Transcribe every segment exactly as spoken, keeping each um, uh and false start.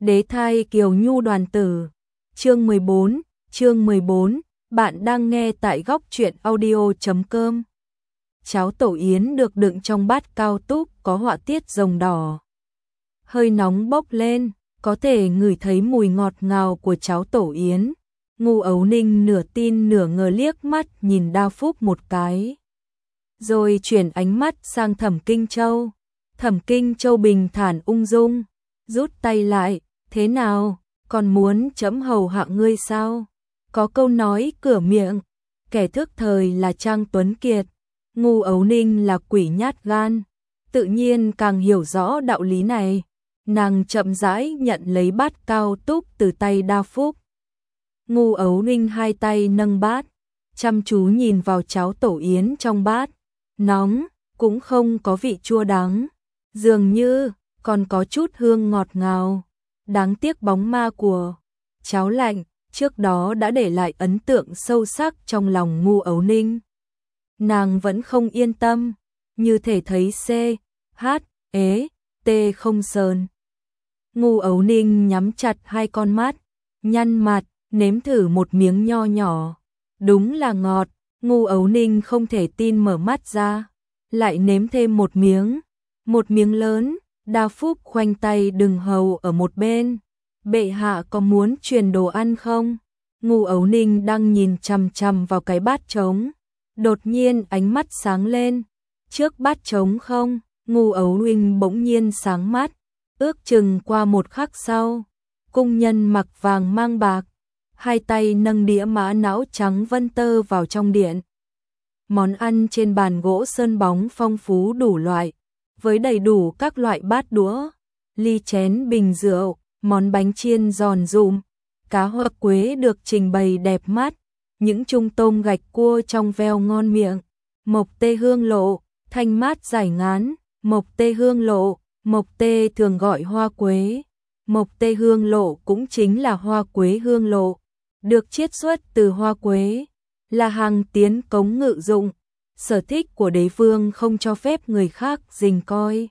Đế thai Kiều Nhu đoàn tử. Chương mười bốn, chương mười bốn, bạn đang nghe tại góc truyện audio chấm com. Cháo tổ yến được đựng trong bát cao túc có họa tiết rồng đỏ. Hơi nóng bốc lên, có thể ngửi thấy mùi ngọt ngào của cháo tổ yến. Ngu Ấu Ninh nửa tin nửa ngờ liếc mắt nhìn Đao Phúc một cái. Rồi chuyển ánh mắt sang Thẩm Kinh Châu. Thẩm Kinh Châu bình thản ung dung, rút tay lại, thế nào, còn muốn chấm hầu hạ ngươi sao? Có câu nói cửa miệng, kẻ thức thời là Trang Tuấn Kiệt, Ngu Ấu Ninh là quỷ nhát gan, tự nhiên càng hiểu rõ đạo lý này. Nàng chậm rãi nhận lấy bát cao túc từ tay Đao Phúc. Ngu Ấu Ninh hai tay nâng bát, chăm chú nhìn vào cháo tổ yến trong bát, nóng, cũng không có vị chua đắng, dường như còn có chút hương ngọt ngào. Đáng tiếc bóng ma của cháo lạnh trước đó đã để lại ấn tượng sâu sắc trong lòng Ngu Ấu Ninh. Nàng vẫn không yên tâm, như thể thấy C, H, ế, T không sờn. Ngu Ấu Ninh nhắm chặt hai con mắt, nhăn mặt, nếm thử một miếng nho nhỏ. Đúng là ngọt, Ngu Ấu Ninh không thể tin mở mắt ra, lại nếm thêm một miếng, một miếng lớn. Đao Phúc khoanh tay đừng hầu ở một bên. Bệ hạ có muốn truyền đồ ăn không? Ngu Ấu Ninh đang nhìn chằm chằm vào cái bát trống. Đột nhiên ánh mắt sáng lên. Trước bát trống không? Ngu Ấu Ninh bỗng nhiên sáng mắt. Ước chừng qua một khắc sau, cung nhân mặc vàng mang bạc, hai tay nâng đĩa mã não trắng vân tơ vào trong điện. Món ăn trên bàn gỗ sơn bóng phong phú đủ loại, với đầy đủ các loại bát đũa, ly chén bình rượu, món bánh chiên giòn rụm, cá hoa quế được trình bày đẹp mắt, những chung tôm gạch cua trong veo ngon miệng, mộc tê hương lộ, thanh mát giải ngán, mộc tê hương lộ, mộc tê thường gọi hoa quế, mộc tê hương lộ cũng chính là hoa quế hương lộ, được chiết xuất từ hoa quế, là hàng tiến cống ngự dụng. Sở thích của đế vương không cho phép người khác rình coi.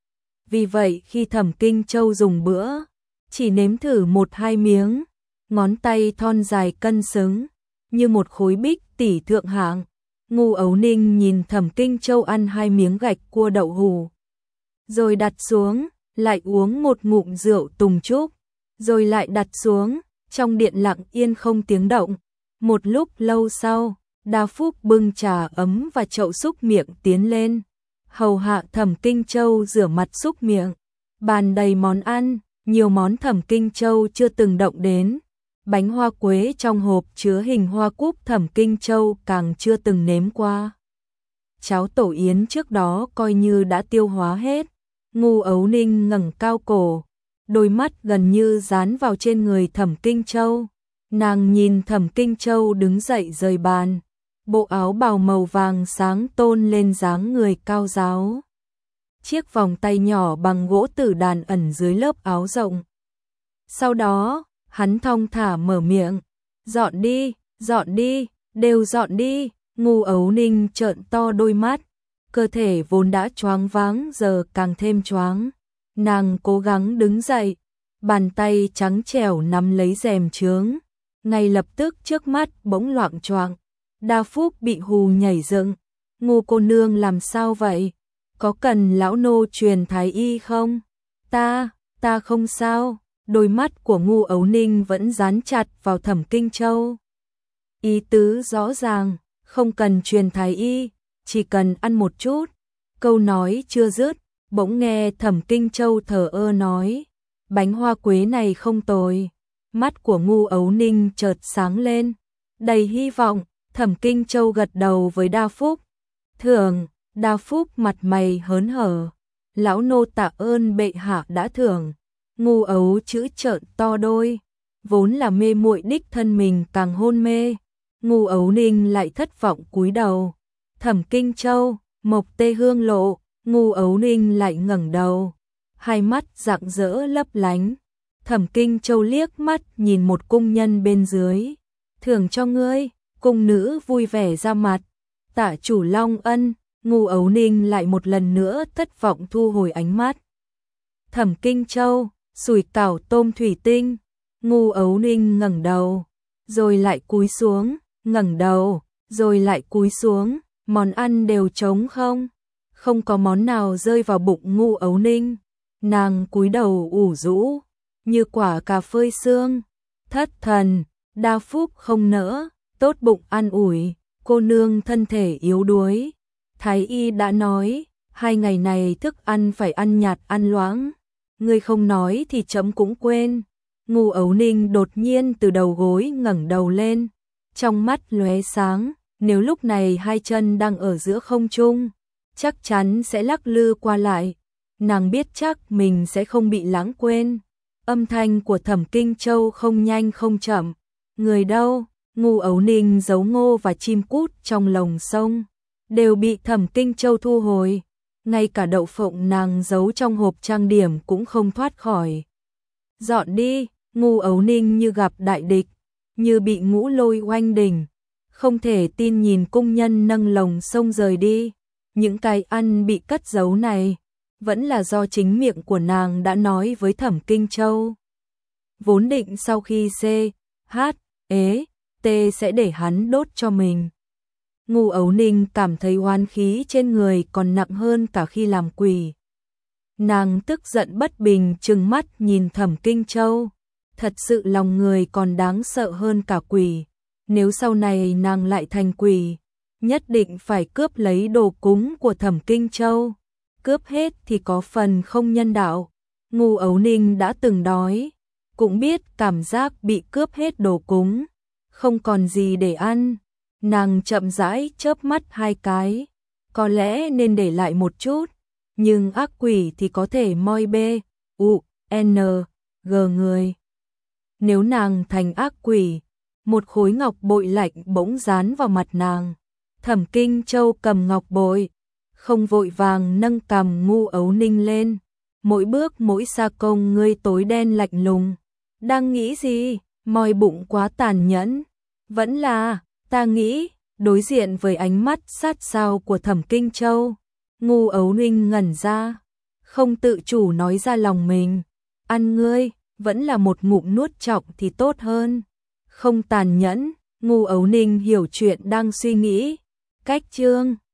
Vì vậy khi Thẩm Kinh Châu dùng bữa, chỉ nếm thử một hai miếng, ngón tay thon dài cân xứng, như một khối bích tỷ thượng hạng. Ngu Ấu Ninh nhìn Thẩm Kinh Châu ăn hai miếng gạch cua đậu hủ, rồi đặt xuống, lại uống một ngụm rượu tùng trúc, rồi lại đặt xuống, trong điện lặng yên không tiếng động. Một lúc lâu sau, Đao Phúc bưng trà ấm và chậu xúc miệng tiến lên, hầu hạ Thẩm Kinh Châu rửa mặt xúc miệng. Bàn đầy món ăn, nhiều món Thẩm Kinh Châu chưa từng động đến. Bánh hoa quế trong hộp chứa hình hoa cúc Thẩm Kinh Châu càng chưa từng nếm qua. Cháo tổ yến trước đó coi như đã tiêu hóa hết. Ngu Ấu Ninh ngẩng cao cổ, đôi mắt gần như dán vào trên người Thẩm Kinh Châu. Nàng nhìn Thẩm Kinh Châu đứng dậy rời bàn. Bộ áo bào màu vàng sáng tôn lên dáng người cao ráo. Chiếc vòng tay nhỏ bằng gỗ tử đàn ẩn dưới lớp áo rộng. Sau đó, hắn thong thả mở miệng. Dọn đi, dọn đi, đều dọn đi. Ngu Ấu Ninh trợn to đôi mắt. Cơ thể vốn đã choáng váng giờ càng thêm choáng. Nàng cố gắng đứng dậy. Bàn tay trắng trẻo nắm lấy rèm chướng. Ngay lập tức trước mắt bỗng loạng choạng. Đao Phúc bị hù nhảy dựng. Ngu cô nương làm sao vậy? Có cần lão nô truyền thái y không? Ta, ta không sao. Đôi mắt của Ngu Ấu Ninh vẫn dán chặt vào Thẩm Kinh Châu. Ý tứ rõ ràng, không cần truyền thái y, chỉ cần ăn một chút. Câu nói chưa dứt, bỗng nghe Thẩm Kinh Châu thở ơ nói. Bánh hoa quế này không tồi. Mắt của Ngu Ấu Ninh chợt sáng lên, đầy hy vọng. Thẩm Kinh Châu gật đầu với Đao Phúc. Thưởng. Đao Phúc mặt mày hớn hở. Lão nô tạ ơn bệ hạ đã thưởng. Ngu Ấu chữ trợn to đôi. Vốn là mê muội đích thân mình càng hôn mê. Ngu Ấu Ninh lại thất vọng cúi đầu. Thẩm Kinh Châu, mộc tê hương lộ. Ngu Ấu Ninh lại ngẩng đầu. Hai mắt rạng rỡ lấp lánh. Thẩm Kinh Châu liếc mắt nhìn một cung nhân bên dưới. Thưởng cho ngươi. Cung nữ vui vẻ ra mặt. Tạ chủ long ân. Ngu Ấu Ninh lại một lần nữa thất vọng thu hồi ánh mắt. Thẩm Kinh Châu, sủi cảo tôm thủy tinh. Ngu Ấu Ninh ngẩng đầu, rồi lại cúi xuống, ngẩng đầu, rồi lại cúi xuống, món ăn đều trống không? Không có món nào rơi vào bụng Ngu Ấu Ninh. Nàng cúi đầu ủ rũ, như quả cà phơi xương. Thất thần, đa phúc không nỡ, tốt bụng an ủi, cô nương thân thể yếu đuối. Thái y đã nói, hai ngày này thức ăn phải ăn nhạt ăn loãng. Ngươi không nói thì chấm cũng quên. Ngu Ấu Ninh đột nhiên từ đầu gối ngẩng đầu lên, trong mắt lóe sáng, nếu lúc này hai chân đang ở giữa không trung, chắc chắn sẽ lắc lư qua lại. Nàng biết chắc mình sẽ không bị lãng quên. Âm thanh của Thẩm Kinh Châu không nhanh không chậm. Người đâu? Ngu Ấu Ninh giấu ngô và chim cút trong lồng sông, đều bị Thẩm Kinh Châu thu hồi. Ngay cả đậu phộng nàng giấu trong hộp trang điểm cũng không thoát khỏi. Dọn đi. Ngu Ấu Ninh như gặp đại địch, như bị ngũ lôi oanh đỉnh, không thể tin nhìn cung nhân nâng lồng sông rời đi. Những cái ăn bị cất giấu này, vẫn là do chính miệng của nàng đã nói với Thẩm Kinh Châu. Vốn định sau khi C, H, ế, T sẽ để hắn đốt cho mình. Ngu Ấu Ninh cảm thấy oán khí trên người còn nặng hơn cả khi làm quỷ. Nàng tức giận bất bình trừng mắt nhìn Thẩm Kinh Châu. Thật sự lòng người còn đáng sợ hơn cả quỷ. Nếu sau này nàng lại thành quỷ, nhất định phải cướp lấy đồ cúng của Thẩm Kinh Châu. Cướp hết thì có phần không nhân đạo. Ngu Ấu Ninh đã từng đói, cũng biết cảm giác bị cướp hết đồ cúng, không còn gì để ăn. Nàng chậm rãi chớp mắt hai cái, có lẽ nên để lại một chút, nhưng ác quỷ thì có thể moi b, u, n, g người. Nếu nàng thành ác quỷ, một khối ngọc bội lạnh bỗng dán vào mặt nàng. Thẩm Kinh Châu cầm ngọc bội, không vội vàng nâng cằm Ngu Ấu Ninh lên. Mỗi bước mỗi sa công ngươi tối đen lạnh lùng. Đang nghĩ gì? Moi bụng quá tàn nhẫn. Vẫn là, ta nghĩ, đối diện với ánh mắt sát sao của Thẩm Kinh Châu, Ngu Ấu Ninh ngẩn ra, không tự chủ nói ra lòng mình. Ăn ngươi, vẫn là một ngụm nuốt chọng thì tốt hơn. Không tàn nhẫn. Ngu Ấu Ninh hiểu chuyện đang suy nghĩ. Cách chương